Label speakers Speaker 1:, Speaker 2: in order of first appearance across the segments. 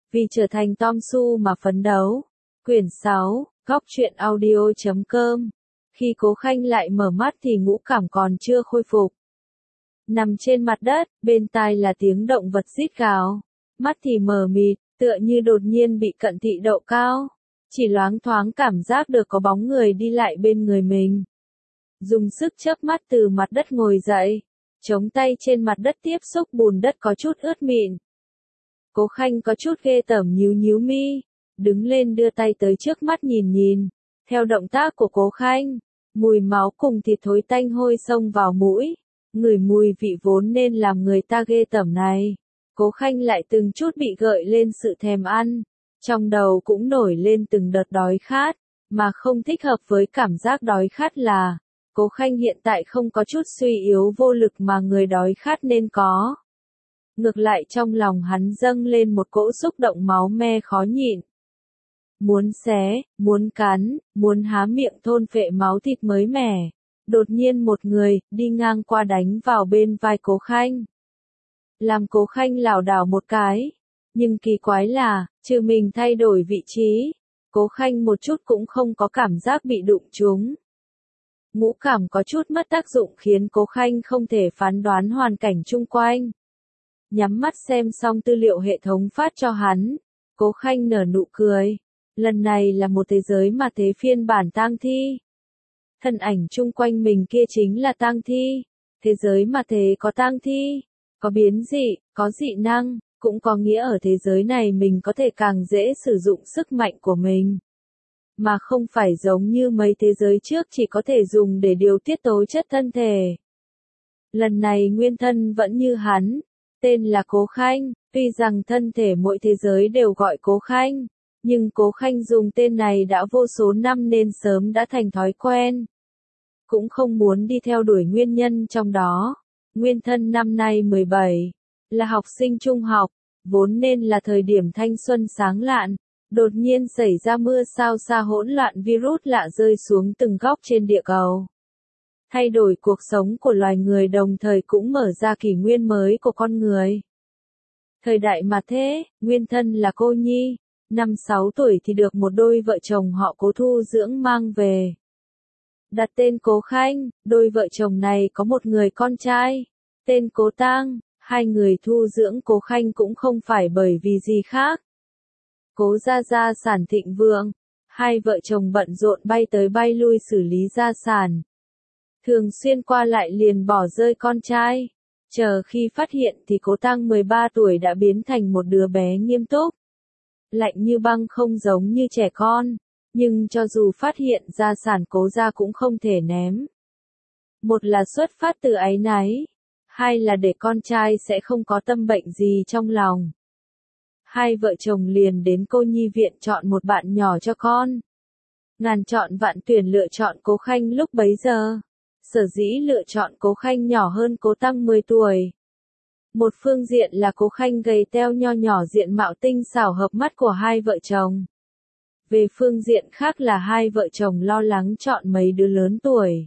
Speaker 1: Vì trở thành Tom Su mà phấn đấu. Quyển 6, Góc truyện audio.com. Khi Cố Khanh lại mở mắt thì ngũ cảm còn chưa khôi phục. Nằm trên mặt đất, bên tai là tiếng động vật rít gào. Mắt thì mờ mịt, tựa như đột nhiên bị cận thị độ cao. Chỉ loáng thoáng cảm giác được có bóng người đi lại bên người mình. Dùng sức chớp mắt từ mặt đất ngồi dậy. Chống tay trên mặt đất tiếp xúc bùn đất có chút ướt mịn. Cố Khanh có chút ghê tởm nhíu mi. Đứng lên đưa tay tới trước mắt nhìn. Theo động tác của Cố Khanh, mùi máu cùng thịt thối tanh hôi xông vào mũi. Ngửi mùi vị vốn nên làm người ta ghê tởm này. Cố Khanh lại từng chút bị gợi lên sự thèm ăn. Trong đầu cũng nổi lên từng đợt đói khát. Mà không thích hợp với cảm giác đói khát là Cố Khanh hiện tại không có chút suy yếu vô lực mà người đói khát nên có. Ngược lại trong lòng hắn dâng lên một cỗ xúc động máu me khó nhịn. Muốn xé, muốn cắn, muốn há miệng thôn phệ máu thịt mới mẻ. Đột nhiên một người, đi ngang qua đánh vào bên vai Cố Khanh. Làm Cố Khanh lảo đảo một cái. Nhưng kỳ quái là, trừ mình thay đổi vị trí, Cố Khanh một chút cũng không có cảm giác bị đụng trúng. Ngũ cảm có chút mất tác dụng khiến Cố Khanh không thể phán đoán hoàn cảnh chung quanh. Nhắm mắt xem xong tư liệu hệ thống phát cho hắn, Cố Khanh nở nụ cười. Lần này là một thế giới mà thế phiên bản tang thi. Thân ảnh chung quanh mình kia chính là tang thi. Thế giới mà thế có tang thi, có biến dị, có dị năng, cũng có nghĩa ở thế giới này mình có thể càng dễ sử dụng sức mạnh của mình. Mà không phải giống như mấy thế giới trước chỉ có thể dùng để điều tiết tố chất thân thể. Lần này nguyên thân vẫn như hắn, tên là Cố Khanh, tuy rằng thân thể mỗi thế giới đều gọi Cố Khanh, nhưng Cố Khanh dùng tên này đã vô số năm nên sớm đã thành thói quen. Cũng không muốn đi theo đuổi nguyên nhân trong đó. Nguyên thân năm nay 17, là học sinh trung học, vốn nên là thời điểm thanh xuân sáng lạn. Đột nhiên xảy ra mưa sao xa hỗn loạn virus lạ rơi xuống từng góc trên địa cầu. Thay đổi cuộc sống của loài người đồng thời cũng mở ra kỷ nguyên mới của con người. Thời đại mà thế, nguyên thân là cô nhi, 5-6 tuổi thì được một đôi vợ chồng họ Cố thu dưỡng mang về. Đặt tên Cố Khanh, đôi vợ chồng này có một người con trai, tên Cố Tang, hai người thu dưỡng Cố Khanh cũng không phải bởi vì gì khác. Cố gia sản thịnh vượng, hai vợ chồng bận rộn bay tới bay lui xử lý gia sản. Thường xuyên qua lại liền bỏ rơi con trai. Chờ khi phát hiện thì Cố Tang 13 tuổi đã biến thành một đứa bé nghiêm túc. Lạnh như băng không giống như trẻ con, nhưng cho dù phát hiện gia sản Cố gia cũng không thể ném. Một là xuất phát từ áy náy, hai là để con trai sẽ không có tâm bệnh gì trong lòng. Hai vợ chồng liền đến cô nhi viện chọn một bạn nhỏ cho con. Ngàn chọn vạn tuyển lựa chọn Cố Khanh lúc bấy giờ. Sở dĩ lựa chọn Cố Khanh nhỏ hơn Cố Tang 10 tuổi. Một phương diện là Cố Khanh gầy teo nho nhỏ diện mạo tinh xảo hợp mắt của hai vợ chồng. Về phương diện khác là hai vợ chồng lo lắng chọn mấy đứa lớn tuổi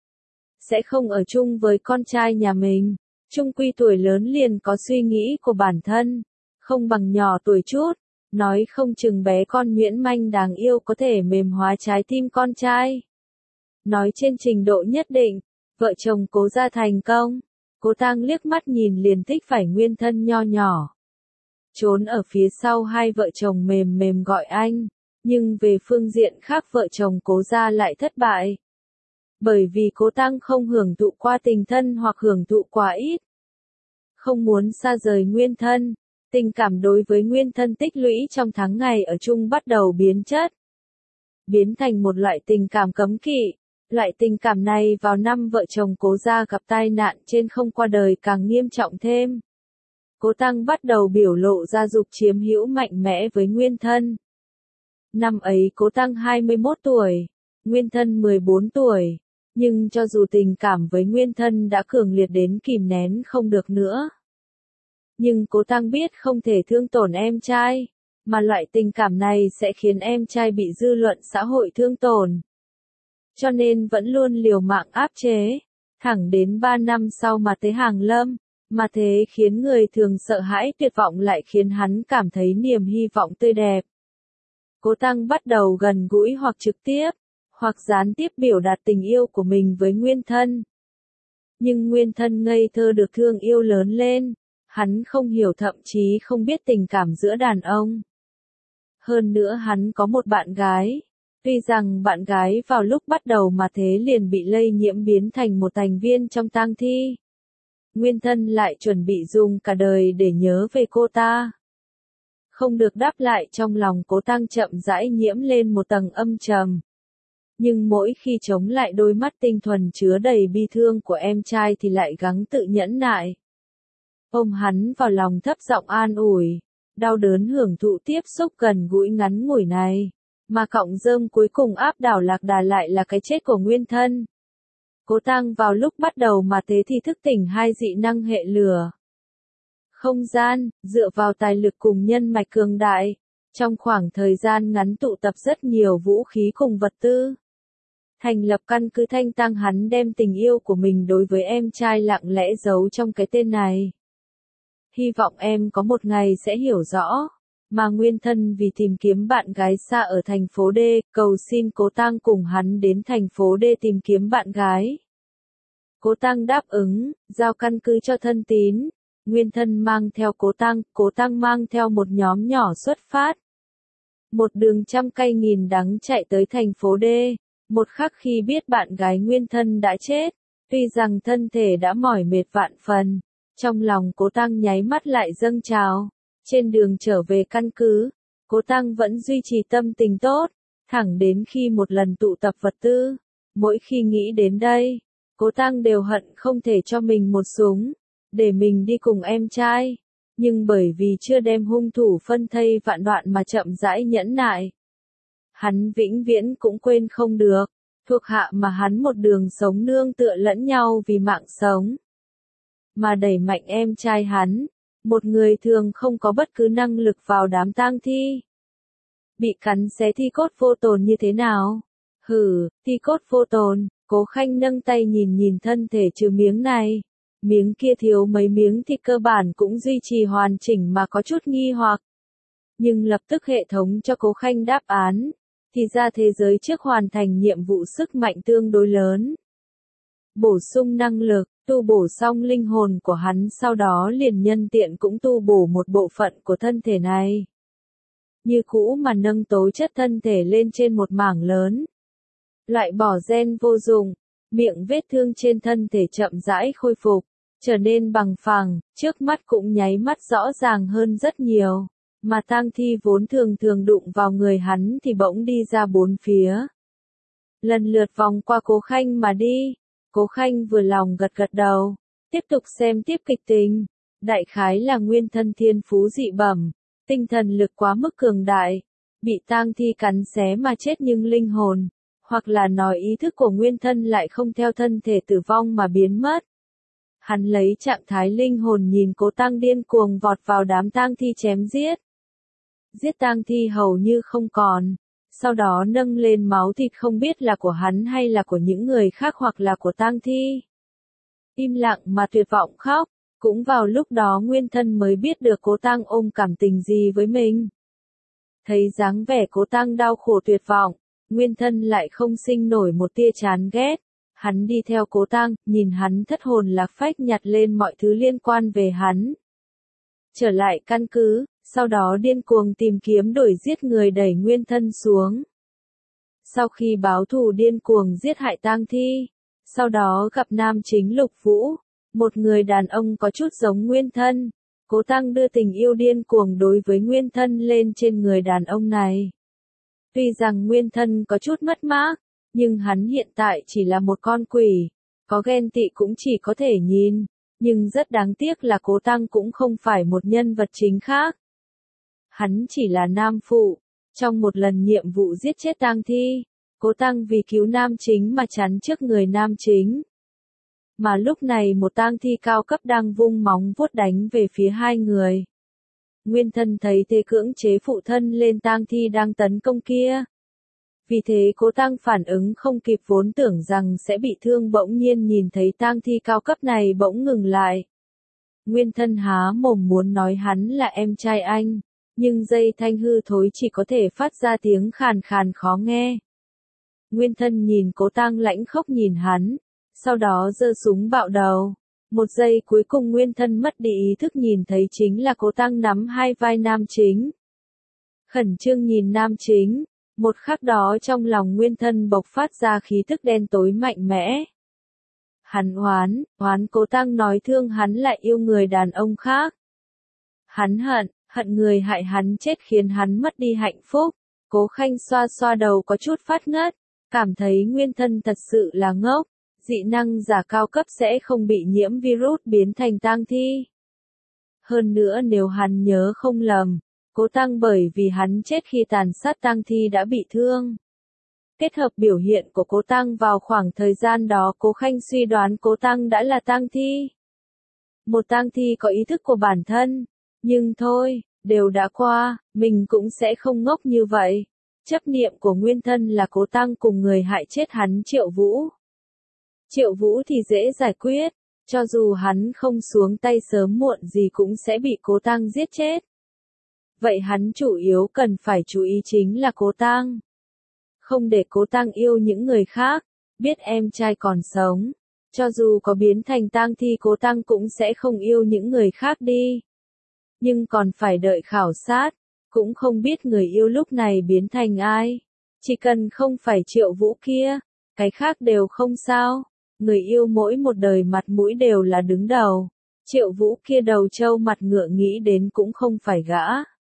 Speaker 1: sẽ không ở chung với con trai nhà mình. Chung quy tuổi lớn liền có suy nghĩ của bản thân. Không bằng nhỏ tuổi chút, nói không chừng bé con nhuyễn manh đáng yêu có thể mềm hóa trái tim con trai. Nói trên trình độ nhất định, vợ chồng Cố gia thành công. Cố Tang liếc mắt nhìn liền thích phải nguyên thân nho nhỏ. Trốn ở phía sau hai vợ chồng mềm gọi anh, nhưng về phương diện khác vợ chồng Cố gia lại thất bại. Bởi vì Cố Tang không hưởng thụ qua tình thân hoặc hưởng thụ quá ít. Không muốn xa rời nguyên thân. Tình cảm đối với nguyên thân tích lũy trong tháng ngày ở chung bắt đầu biến chất. Biến thành một loại tình cảm cấm kỵ. Loại tình cảm này vào năm vợ chồng Cố gia gặp tai nạn trên không qua đời càng nghiêm trọng thêm. Cố Tang bắt đầu biểu lộ ra dục chiếm hữu mạnh mẽ với nguyên thân. Năm ấy Cố Tang 21 tuổi, nguyên thân 14 tuổi. Nhưng cho dù tình cảm với nguyên thân đã cường liệt đến kìm nén không được nữa. Nhưng Cố Tang biết không thể thương tổn em trai, mà loại tình cảm này sẽ khiến em trai bị dư luận xã hội thương tổn. Cho nên vẫn luôn liều mạng áp chế, thẳng đến 3 năm sau mà tới Hàng Lâm, Mà thế khiến người thường sợ hãi tuyệt vọng lại khiến hắn cảm thấy niềm hy vọng tươi đẹp. Cố Tăng bắt đầu gần gũi hoặc trực tiếp, hoặc gián tiếp biểu đạt tình yêu của mình với Nguyên Thân. Nhưng Nguyên Thân ngây thơ được thương yêu lớn lên, hắn không hiểu thậm chí không biết tình cảm giữa đàn ông. Hơn nữa hắn có một bạn gái. Tuy rằng bạn gái vào lúc bắt đầu mà thế liền bị lây nhiễm biến thành một thành viên trong tang thi. Nguyên Thân lại chuẩn bị dùng cả đời để nhớ về cô ta. Không được đáp lại trong lòng Cố Tăng chậm rãi nhiễm lên một tầng âm trầm. Nhưng mỗi khi chống lại đôi mắt tinh thuần chứa đầy bi thương của em trai thì lại gắng tự nhẫn nại. Ôm hắn vào lòng thấp giọng an ủi, đau đớn hưởng thụ tiếp xúc gần gũi ngắn ngủi này. Mà cọng rơm cuối cùng áp đảo lạc đà lại là cái chết của Nguyên Thân. Cố Tăng vào lúc bắt đầu mà thế thì thức tỉnh hai dị năng hệ lửa. Không gian, dựa vào tài lực cùng nhân mạch cường đại, trong khoảng thời gian ngắn tụ tập rất nhiều vũ khí cùng vật tư. Thành lập căn cứ Thanh Tăng, hắn đem tình yêu của mình đối với em trai lặng lẽ giấu trong cái tên này. Hy vọng em có một ngày sẽ hiểu rõ. Mà Nguyên Thân vì tìm kiếm bạn gái xa ở thành phố D, cầu xin Cố Tăng cùng hắn đến thành phố D tìm kiếm bạn gái. Cố Tăng đáp ứng, giao căn cứ cho thân tín. Nguyên Thân mang theo Cố Tăng mang theo một nhóm nhỏ xuất phát. Một đường trăm cay nghìn đắng chạy tới thành phố D. Một khắc khi biết bạn gái Nguyên Thân đã chết, tuy rằng thân thể đã mỏi mệt vạn phần, trong lòng Cố Tăng nháy mắt lại dâng trào. Trên đường trở về căn cứ, Cố Tăng vẫn duy trì tâm tình tốt, thẳng đến khi một lần tụ tập vật tư. Mỗi khi nghĩ đến đây, Cố Tăng đều hận không thể cho mình một súng, để mình đi cùng em trai. Nhưng bởi vì chưa đem hung thủ phân thây vạn đoạn mà chậm rãi nhẫn nại. Hắn vĩnh viễn cũng quên không được, thuộc hạ mà hắn một đường sống nương tựa lẫn nhau vì mạng sống. Mà đẩy mạnh em trai hắn. Một người thường không có bất cứ năng lực vào đám tang thi. Bị cắn xé thi cốt vô tồn như thế nào? Hừ, thi cốt vô tồn. Cố Khanh nâng tay nhìn thân thể trừ miếng này. Miếng kia thiếu mấy miếng thì cơ bản cũng duy trì hoàn chỉnh mà có chút nghi hoặc. Nhưng lập tức hệ thống cho Cố Khanh đáp án. Thì ra thế giới trước hoàn thành nhiệm vụ sức mạnh tương đối lớn. Bổ sung năng lực. Tu bổ xong linh hồn của hắn, sau đó liền nhân tiện cũng tu bổ một bộ phận của thân thể này. Như cũ mà nâng tố chất thân thể lên trên một mảng lớn. Loại bỏ gen vô dụng, miệng vết thương trên thân thể chậm rãi khôi phục, trở nên bằng phẳng, trước mắt cũng nháy mắt rõ ràng hơn rất nhiều. Mà tang thi vốn thường đụng vào người hắn thì bỗng đi ra bốn phía. Lần lượt vòng qua Cố Khanh mà đi. Cố Khanh vừa lòng gật đầu, tiếp tục xem tiếp kịch tính. Đại khái là Nguyên Thân thiên phú dị bẩm, tinh thần lực quá mức cường đại, bị tang thi cắn xé mà chết nhưng linh hồn, hoặc là nói ý thức của Nguyên Thân lại không theo thân thể tử vong mà biến mất. Hắn lấy trạng thái linh hồn nhìn Cố Tăng điên cuồng vọt vào đám tang thi chém giết. Giết tang thi hầu như không còn. Sau đó nâng lên máu thịt không biết là của hắn hay là của những người khác hoặc là của tang thi. Im lặng mà tuyệt vọng khóc, cũng vào lúc đó Nguyên Thân mới biết được Cố Tăng ôm cảm tình gì với mình. Thấy dáng vẻ Cố Tăng đau khổ tuyệt vọng, Nguyên Thân lại không sinh nổi một tia chán ghét. Hắn đi theo Cố Tăng, nhìn hắn thất hồn lạc phách nhặt lên mọi thứ liên quan về hắn. Trở lại căn cứ. Sau đó điên cuồng tìm kiếm đuổi giết người đẩy Nguyên Thân xuống. Sau khi báo thù điên cuồng giết hại tang thi, sau đó gặp nam chính Lục Vũ, một người đàn ông có chút giống Nguyên Thân. Cố Tăng đưa tình yêu điên cuồng đối với Nguyên Thân lên trên người đàn ông này. Tuy rằng Nguyên Thân có chút mất mát, nhưng hắn hiện tại chỉ là một con quỷ, có ghen tị cũng chỉ có thể nhìn, nhưng rất đáng tiếc là Cố Tăng cũng không phải một nhân vật chính khác. Hắn chỉ là nam phụ. Trong một lần nhiệm vụ giết chết tang thi, Cố Tăng vì cứu nam chính mà chắn trước người nam chính. Mà lúc này một tang thi cao cấp đang vung móng vuốt đánh về phía hai người. Nguyên Thân thấy thế cưỡng chế phụ thân lên tang thi đang tấn công kia. Vì thế Cố Tăng phản ứng không kịp, vốn tưởng rằng sẽ bị thương, bỗng nhiên nhìn thấy tang thi cao cấp này bỗng ngừng lại. Nguyên Thân há mồm muốn nói hắn là em trai anh, nhưng dây thanh hư thối chỉ có thể phát ra tiếng khàn khàn khó nghe. Nguyên Thân nhìn Cố Tăng lãnh khốc nhìn hắn, sau đó giơ súng bạo đầu. Một giây cuối cùng Nguyên Thân mất đi ý thức nhìn thấy chính là Cố Tăng nắm hai vai nam chính. Khẩn trương nhìn nam chính, một khắc đó trong lòng Nguyên Thân bộc phát ra khí tức đen tối mạnh mẽ. Hắn oán Cố Tăng nói thương hắn lại yêu người đàn ông khác. Hắn hận người hại hắn chết khiến hắn mất đi hạnh phúc. Cố Khanh xoa xoa đầu có chút phát ngất, cảm thấy Nguyên Thân thật sự là ngốc. Dị năng giả cao cấp sẽ không bị nhiễm virus biến thành tang thi. Hơn nữa nếu hắn nhớ không lầm, Cố Tăng bởi vì hắn chết khi tàn sát tang thi đã bị thương. Kết hợp biểu hiện của Cố Tăng vào khoảng thời gian đó Cố Khanh suy đoán Cố Tăng đã là tang thi. Một tang thi có ý thức của bản thân, nhưng thôi, đều đã qua, mình cũng sẽ không ngốc như vậy. Chấp niệm của Nguyên Thân là Cố Tăng cùng người hại chết hắn Triệu Vũ. Triệu Vũ thì dễ giải quyết, cho dù hắn không xuống tay sớm muộn gì cũng sẽ bị Cố Tăng giết chết. Vậy hắn chủ yếu cần phải chú ý chính là Cố Tăng. Không để Cố Tăng yêu những người khác, biết em trai còn sống. Cho dù có biến thành tang thi Cố Tăng cũng sẽ không yêu những người khác đi. Nhưng còn phải đợi khảo sát, cũng không biết người yêu lúc này biến thành ai. Chỉ cần không phải Triệu Vũ kia, cái khác đều không sao. Người yêu mỗi một đời mặt mũi đều là đứng đầu. Triệu Vũ kia đầu trâu mặt ngựa nghĩ đến cũng không phải gã.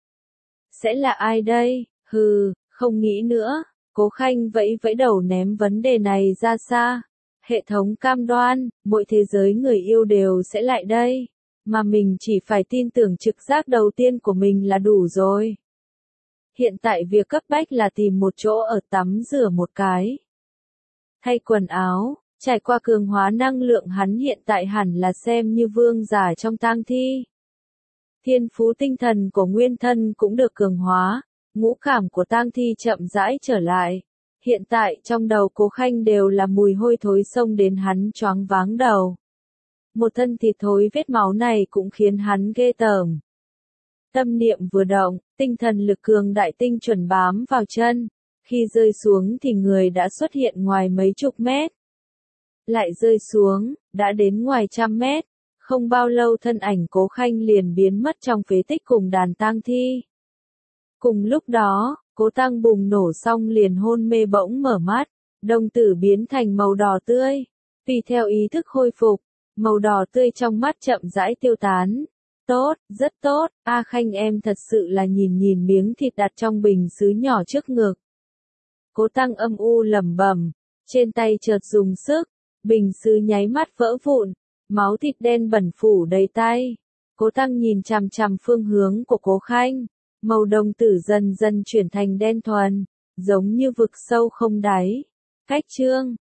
Speaker 1: Sẽ là ai đây? Không nghĩ nữa. Cố Khanh vẫy vẫy đầu ném vấn đề này ra xa. Hệ thống cam đoan, mỗi thế giới người yêu đều sẽ lại đây. Mà mình chỉ phải tin tưởng trực giác đầu tiên của mình là đủ rồi. Hiện tại việc cấp bách là tìm một chỗ ở tắm rửa một cái. Thay quần áo, trải qua cường hóa năng lượng hắn hiện tại hẳn là xem như vương giả trong tang thi. Thiên phú tinh thần của Nguyên Thân cũng được cường hóa, ngũ cảm của tang thi chậm rãi trở lại. Hiện tại trong đầu Cố Khanh đều là mùi hôi thối xông đến hắn choáng váng đầu. Một thân thịt thối vết máu này cũng khiến hắn ghê tởm. Tâm niệm vừa động, tinh thần lực cường đại tinh chuẩn bám vào chân. Khi rơi xuống thì người đã xuất hiện ngoài mấy chục mét. Lại rơi xuống, đã đến ngoài trăm mét. Không bao lâu thân ảnh Cố Khanh liền biến mất trong phế tích cùng đàn tang thi. Cùng lúc đó, Cố Tăng bùng nổ xong liền hôn mê bỗng mở mắt, đồng tử biến thành màu đỏ tươi. Tùy theo ý thức khôi phục, màu đỏ tươi trong mắt chậm rãi tiêu tán. Tốt, rất tốt, A Khanh em thật sự là nhìn miếng thịt đặt trong bình sứ nhỏ trước ngực. Cố Tăng âm u lẩm bẩm, trên tay chợt dùng sức, bình sứ nháy mắt vỡ vụn, máu thịt đen bẩn phủ đầy tay. Cố Tăng nhìn chằm chằm phương hướng của Cố Khanh, màu đồng tử dần dần chuyển thành đen thuần, giống như vực sâu không đáy. Cách chương